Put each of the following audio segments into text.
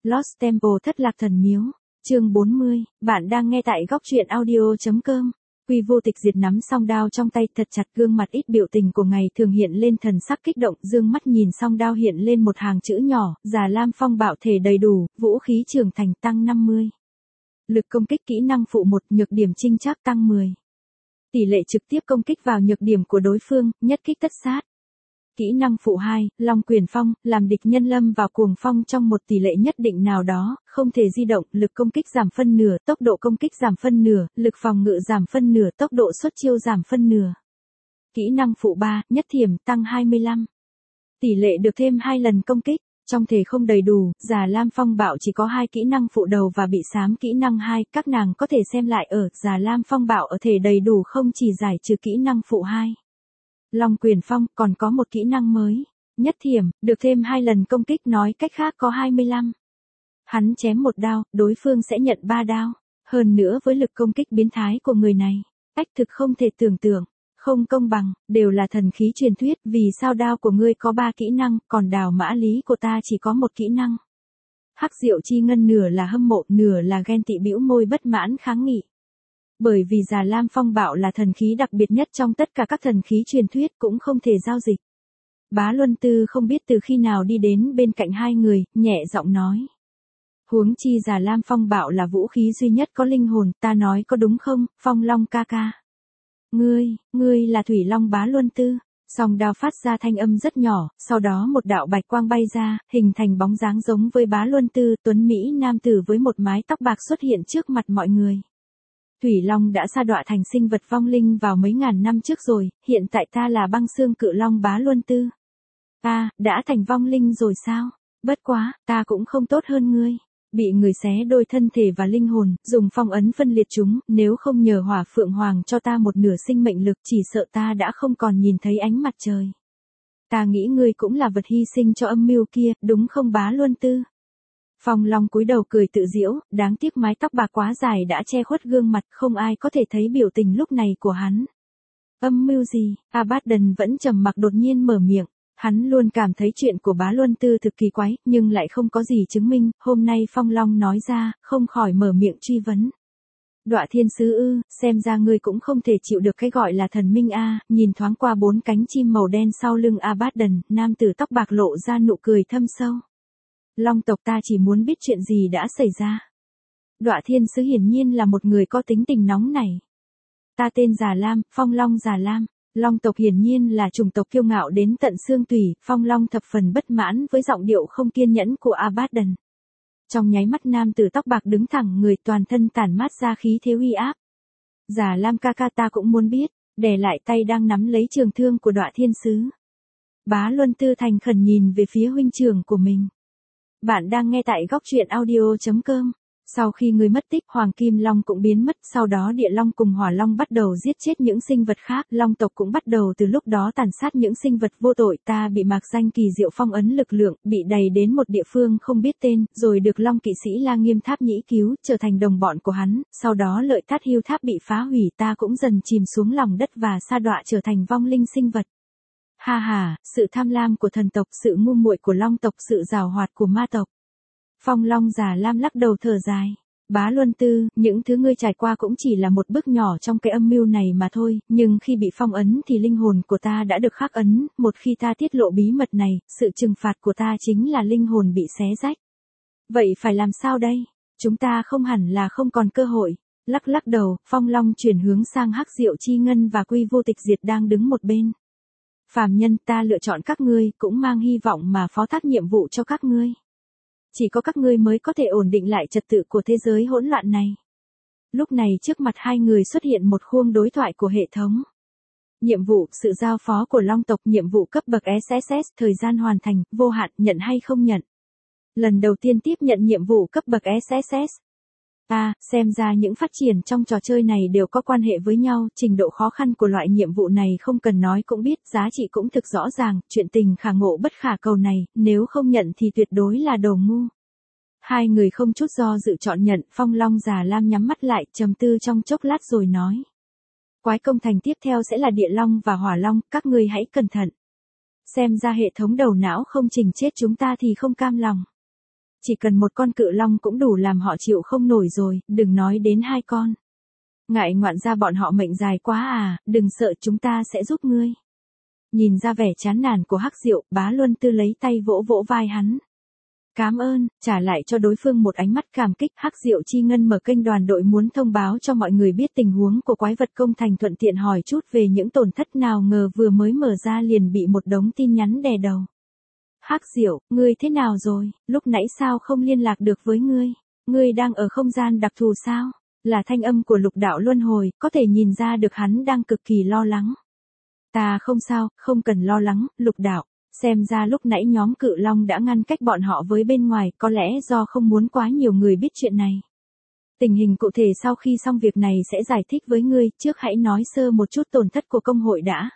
Lost Temple thất lạc thần miếu. Chương 40, bạn đang nghe tại góc truyện audio.com. Quy Vô Tịch Diệt nắm song đao trong tay thật chặt, gương mặt ít biểu tình của ngày thường hiện lên thần sắc kích động, dương mắt nhìn song đao hiện lên một hàng chữ nhỏ, Già Lam Phong bạo thể đầy đủ, vũ khí trưởng thành tăng 50. Lực công kích kỹ năng phụ 1, nhược điểm chinh trác tăng 10. Tỷ lệ trực tiếp công kích vào nhược điểm của đối phương, nhất kích tất sát. Kỹ năng phụ 2, Long Quyền Phong, làm địch nhân lâm vào cuồng phong trong một tỷ lệ nhất định nào đó, không thể di động, lực công kích giảm phân nửa, tốc độ công kích giảm phân nửa, lực phòng ngự giảm phân nửa, tốc độ xuất chiêu giảm phân nửa. Kỹ năng phụ 3, Nhất Thiểm, tăng 25. Tỷ lệ được thêm 2 lần công kích. Trong thể không đầy đủ, Già Lam Phong bạo chỉ có 2 kỹ năng phụ đầu và bị xám kỹ năng 2, các nàng có thể xem lại ở Già Lam Phong bạo ở thể đầy đủ không chỉ giải trừ kỹ năng phụ 2. Long Quyền Phong còn có một kỹ năng mới, Nhất Thiểm, được thêm 2 lần công kích, nói cách khác có 25. Hắn chém một đao, đối phương sẽ nhận 3 đao, hơn nữa với lực công kích biến thái của người này, ách thực không thể tưởng tượng, không công bằng, đều là thần khí truyền thuyết, vì sao đao của ngươi có 3 kỹ năng, còn Đào Mã Lý của ta chỉ có 1 kỹ năng. Hắc Diệu Chi Ngân nửa là hâm mộ, nửa là ghen tị, bĩu môi bất mãn kháng nghị. Bởi vì Già Lam Phong bạo là thần khí đặc biệt nhất trong tất cả các thần khí truyền thuyết, cũng không thể giao dịch. Bá Luân Tư không biết từ khi nào đi đến bên cạnh hai người, nhẹ giọng nói. Huống chi Già Lam Phong bạo là vũ khí duy nhất có linh hồn, ta nói có đúng không, Phong Long ca ca? Ngươi là Thủy Long Bá Luân Tư. Song đao phát ra thanh âm rất nhỏ, sau đó một đạo bạch quang bay ra, hình thành bóng dáng giống với Bá Luân Tư, tuấn Mỹ nam tử với một mái tóc bạc xuất hiện trước mặt mọi người. Thủy Long đã sa đọa thành sinh vật vong linh vào mấy ngàn năm trước rồi, hiện tại ta là Băng Xương Cự Long Bá Luân Tư. Đã thành vong linh rồi sao? Bất quá, ta cũng không tốt hơn ngươi. Bị người xé đôi thân thể và linh hồn, dùng phong ấn phân liệt chúng, nếu không nhờ Hỏa Phượng Hoàng cho ta một nửa sinh mệnh lực, chỉ sợ ta đã không còn nhìn thấy ánh mặt trời. Ta nghĩ ngươi cũng là vật hy sinh cho âm mưu kia, đúng không Bá Luân Tư? Phong Long cúi đầu cười tự giễu, đáng tiếc mái tóc bạc quá dài đã che khuất gương mặt, không ai có thể thấy biểu tình lúc này của hắn. Âm mưu gì? Abaddon vẫn trầm mặc, đột nhiên mở miệng. Hắn luôn cảm thấy chuyện của Bá Luân Tư thực kỳ quái, nhưng lại không có gì chứng minh, hôm nay Phong Long nói ra, không khỏi mở miệng truy vấn. Đọa Thiên Sứ ư, xem ra ngươi cũng không thể chịu được cái gọi là thần minh a. Nhìn thoáng qua 4 cánh chim màu đen sau lưng Abaddon, nam tử tóc bạc lộ ra nụ cười thâm sâu. Long tộc ta chỉ muốn biết chuyện gì đã xảy ra. Đọa Thiên Sứ hiển nhiên là một người có tính tình nóng nảy. Ta tên Già Lam, Phong Long Già Lam. Long tộc hiển nhiên là chủng tộc kiêu ngạo đến tận xương tủy, Phong Long thập phần bất mãn với giọng điệu không kiên nhẫn của Abaddon. Trong nháy mắt nam tử tóc bạc đứng thẳng người, toàn thân tản mát ra khí thế uy áp. Già Lam ca ca, ta cũng muốn biết, đè lại tay đang nắm lấy trường thương của Đọa Thiên Sứ. Bá Luân Tư thành khẩn nhìn về phía huynh trưởng của mình. Bạn đang nghe tại góc truyện audio.com. Sau khi người mất tích, Hoàng Kim Long cũng biến mất, sau đó Địa Long cùng Hỏa Long bắt đầu giết chết những sinh vật khác, Long tộc cũng bắt đầu từ lúc đó tàn sát những sinh vật vô tội. Ta bị mạc danh kỳ diệu phong ấn lực lượng, bị đày đến một địa phương không biết tên, rồi được Long kỵ sĩ La Nghiêm Tháp Nhĩ cứu, trở thành đồng bọn của hắn, sau đó Lợi Thát Hưu Tháp bị phá hủy, ta cũng dần chìm xuống lòng đất và sa đọa trở thành vong linh sinh vật. Ha ha, sự tham lam của thần tộc, sự ngu muội của Long tộc, sự giàu hoạt của ma tộc. Phong Long Già Lam lắc đầu thở dài. Bá Luân Tư, những thứ ngươi trải qua cũng chỉ là một bước nhỏ trong cái âm mưu này mà thôi, nhưng khi bị phong ấn thì linh hồn của ta đã được khắc ấn, một khi ta tiết lộ bí mật này, sự trừng phạt của ta chính là linh hồn bị xé rách. Vậy phải làm sao đây? Chúng ta không hẳn là không còn cơ hội. Lắc đầu, Phong Long chuyển hướng sang Hắc Diệu Chi Ngân và Quy Vô Tịch Diệt đang đứng một bên. Phàm nhân, ta lựa chọn các ngươi, cũng mang hy vọng mà phó thác nhiệm vụ cho các ngươi. Chỉ có các ngươi mới có thể ổn định lại trật tự của thế giới hỗn loạn này. Lúc này trước mặt hai người xuất hiện một khuôn đối thoại của hệ thống. Nhiệm vụ, sự giao phó của Long tộc, nhiệm vụ cấp bậc SSS, thời gian hoàn thành, vô hạn, nhận hay không nhận. Lần đầu tiên tiếp nhận nhiệm vụ cấp bậc SSS. Xem ra những phát triển trong trò chơi này đều có quan hệ với nhau, trình độ khó khăn của loại nhiệm vụ này không cần nói cũng biết, giá trị cũng thực rõ ràng, chuyện tình khả ngộ bất khả cầu này, nếu không nhận thì tuyệt đối là đồ ngu. Hai người không chút do dự chọn nhận, Phong Long Già Lam nhắm mắt lại, trầm tư trong chốc lát rồi nói. Quái công thành tiếp theo sẽ là Địa Long và Hỏa Long, các ngươi hãy cẩn thận. Xem ra hệ thống đầu não không chỉnh chết chúng ta thì không cam lòng. chỉ cần một con cự long cũng đủ làm họ chịu không nổi rồi, đừng nói đến 2 con. Ngại ngoạn ra bọn họ mệnh dài quá à, đừng sợ chúng ta sẽ giúp ngươi. Nhìn ra vẻ chán nản của Hắc Diệu, Bá Luân Tư lấy tay vỗ vỗ vai hắn. Cảm ơn, trả lại cho đối phương một ánh mắt cảm kích. Hắc Diệu Chi Ngân mở kênh đoàn đội muốn thông báo cho mọi người biết tình huống của quái vật công thành, thuận tiện hỏi chút về những tổn thất, nào ngờ vừa mới mở ra liền bị một đống tin nhắn đè đầu. Hắc Diệu, ngươi thế nào rồi, lúc nãy sao không liên lạc được với ngươi? Ngươi đang ở không gian đặc thù sao? Là thanh âm của Lục Đạo Luân Hồi, có thể nhìn ra được hắn đang cực kỳ lo lắng. Ta không sao, không cần lo lắng, Lục Đạo. Xem ra lúc nãy nhóm cự long đã ngăn cách bọn họ với bên ngoài, có lẽ do không muốn quá nhiều người biết chuyện này. Tình hình cụ thể sau khi xong việc này sẽ giải thích với ngươi, trước hãy nói sơ một chút tổn thất của công hội đã.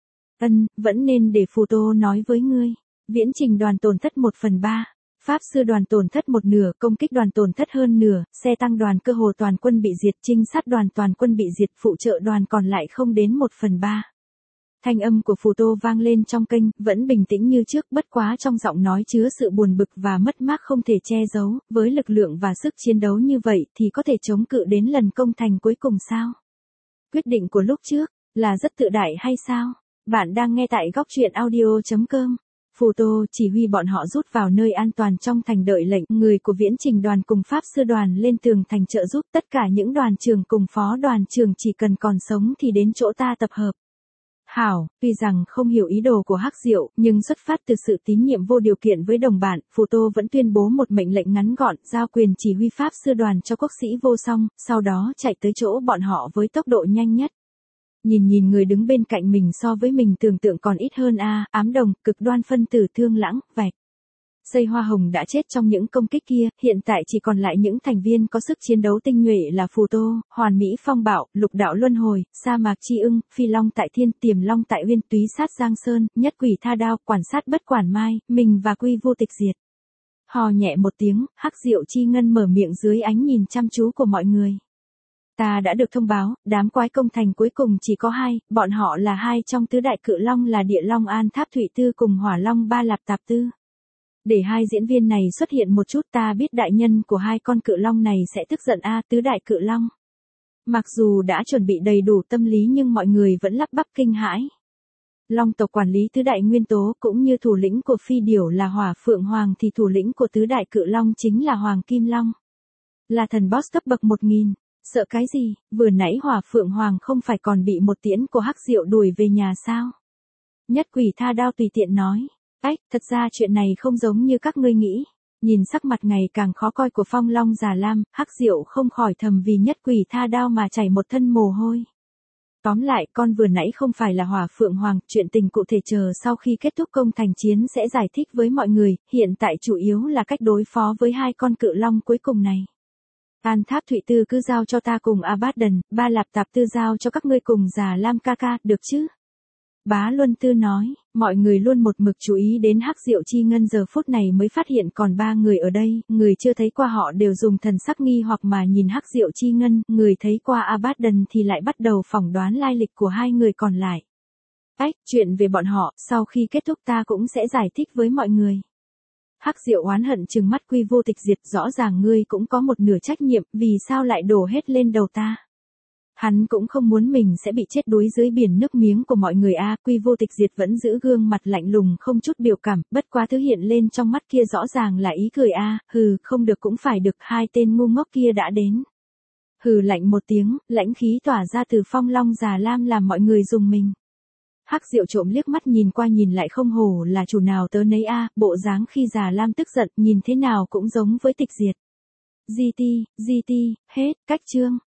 Vẫn nên để Phù Tô nói với ngươi. Viễn trình đoàn tổn thất 1/3, Pháp sư đoàn tổn thất 1/2, công kích đoàn tổn thất hơn nửa, xe tăng đoàn cơ hồ toàn quân bị diệt, trinh sát đoàn toàn quân bị diệt, phụ trợ đoàn còn lại không đến 1/3. Thanh âm của Phù Tô vang lên trong kênh, vẫn bình tĩnh như trước, bất quá trong giọng nói chứa sự buồn bực và mất mát không thể che giấu, với lực lượng và sức chiến đấu như vậy thì có thể chống cự đến lần công thành cuối cùng sao? Quyết định của lúc trước, là rất tự đại hay sao? Bạn đang nghe tại góc truyện audio.com. Phù Tô chỉ huy bọn họ rút vào nơi an toàn trong thành đợi lệnh, người của viễn trình đoàn cùng Pháp sư đoàn lên tường thành trợ giúp, tất cả những đoàn trưởng cùng phó đoàn trưởng chỉ cần còn sống thì đến chỗ ta tập hợp. Hảo, tuy rằng không hiểu ý đồ của Hắc Diệu, nhưng xuất phát từ sự tín nhiệm vô điều kiện với đồng bạn, Phù Tô vẫn tuyên bố một mệnh lệnh ngắn gọn, giao quyền chỉ huy Pháp sư đoàn cho quốc sĩ Vô Song, sau đó chạy tới chỗ bọn họ với tốc độ nhanh nhất. Nhìn người đứng bên cạnh mình so với mình tưởng tượng còn ít hơn a, ám đồng, cực đoan phân tử Thương Lãng, Vạch. Xây Hoa Hồng đã chết trong những công kích kia, hiện tại chỉ còn lại những thành viên có sức chiến đấu tinh nhuệ là Phù Tô, Hoàn Mỹ Phong Bạo, Lục Đạo Luân Hồi, Sa Mạc Chi Ưng, Phi Long tại Thiên, Tiềm Long tại Uyên, Túy Sát Giang Sơn, Nhất Quỷ Tha Đao, Quản Sát Bất Quản Mai, mình và Quy Vô Tịch diệt. Hò nhẹ một tiếng, Hắc Diệu Chi Ngân mở miệng dưới ánh nhìn chăm chú của mọi người. Ta đã được thông báo, đám quái công thành cuối cùng chỉ có 2, bọn họ là 2 trong tứ đại cự long là Địa Long An Tháp Thụy Tư cùng Hỏa Long Ba Lạp Tạp Tư. Để 2 diễn viên này xuất hiện một chút, ta biết đại nhân của 2 con cự long này sẽ tức giận a, tứ đại cự long. Mặc dù đã chuẩn bị đầy đủ tâm lý nhưng mọi người vẫn lắp bắp kinh hãi. Long tộc quản lý tứ đại nguyên tố, cũng như thủ lĩnh của phi điểu là Hỏa Phượng Hoàng thì thủ lĩnh của tứ đại cự long chính là Hoàng Kim Long. Là thần boss cấp bậc 1000. Sợ cái gì, vừa nãy Hỏa Phượng Hoàng không phải còn bị một tiễn của Hắc Diệu đuổi về nhà sao? Nhất Quỷ Tha Đao tùy tiện nói. Thật ra chuyện này không giống như các ngươi nghĩ. Nhìn sắc mặt ngày càng khó coi của Phong Long Già Lam, Hắc Diệu không khỏi thầm vì Nhất Quỷ Tha Đao mà chảy một thân mồ hôi. Tóm lại, con vừa nãy không phải là Hỏa Phượng Hoàng, chuyện tình cụ thể chờ sau khi kết thúc công thành chiến sẽ giải thích với mọi người, hiện tại chủ yếu là cách đối phó với 2 con cự long cuối cùng này. An Tháp Thụy Tư cứ giao cho ta cùng Abaddon, Ba Lạp Tạp Tư giao cho các ngươi cùng Già Lam ca ca, được chứ? Bá Luân Tư nói, mọi người luôn một mực chú ý đến Hắc Diệu Chi Ngân, giờ phút này mới phát hiện còn 3 người ở đây, người chưa thấy qua họ đều dùng thần sắc nghi hoặc mà nhìn Hắc Diệu Chi Ngân, người thấy qua Abaddon thì lại bắt đầu phỏng đoán lai lịch của 2 người còn lại. Chuyện về bọn họ, sau khi kết thúc ta cũng sẽ giải thích với mọi người. Hắc Diệu oán hận trừng mắt Quy Vô Tịch diệt, rõ ràng ngươi cũng có một nửa trách nhiệm, vì sao lại đổ hết lên đầu ta? Hắn cũng không muốn mình sẽ bị chết đuối dưới biển nước miếng của mọi người a. Quy Vô Tịch diệt vẫn giữ gương mặt lạnh lùng không chút biểu cảm, bất quá thứ hiện lên trong mắt kia rõ ràng là ý cười a. Hừ, không được cũng phải được, 2 tên ngu ngốc kia đã đến. Hừ lạnh một tiếng, lãnh khí tỏa ra từ Phong Long Già Lam làm mọi người rùng mình. Hắc Diệu trộm liếc mắt nhìn qua nhìn lại, không hổ là chủ nào tớ nấy a, bộ dáng khi Già Lam tức giận nhìn thế nào cũng giống với Tịch diệt. GT, hết, cách chương.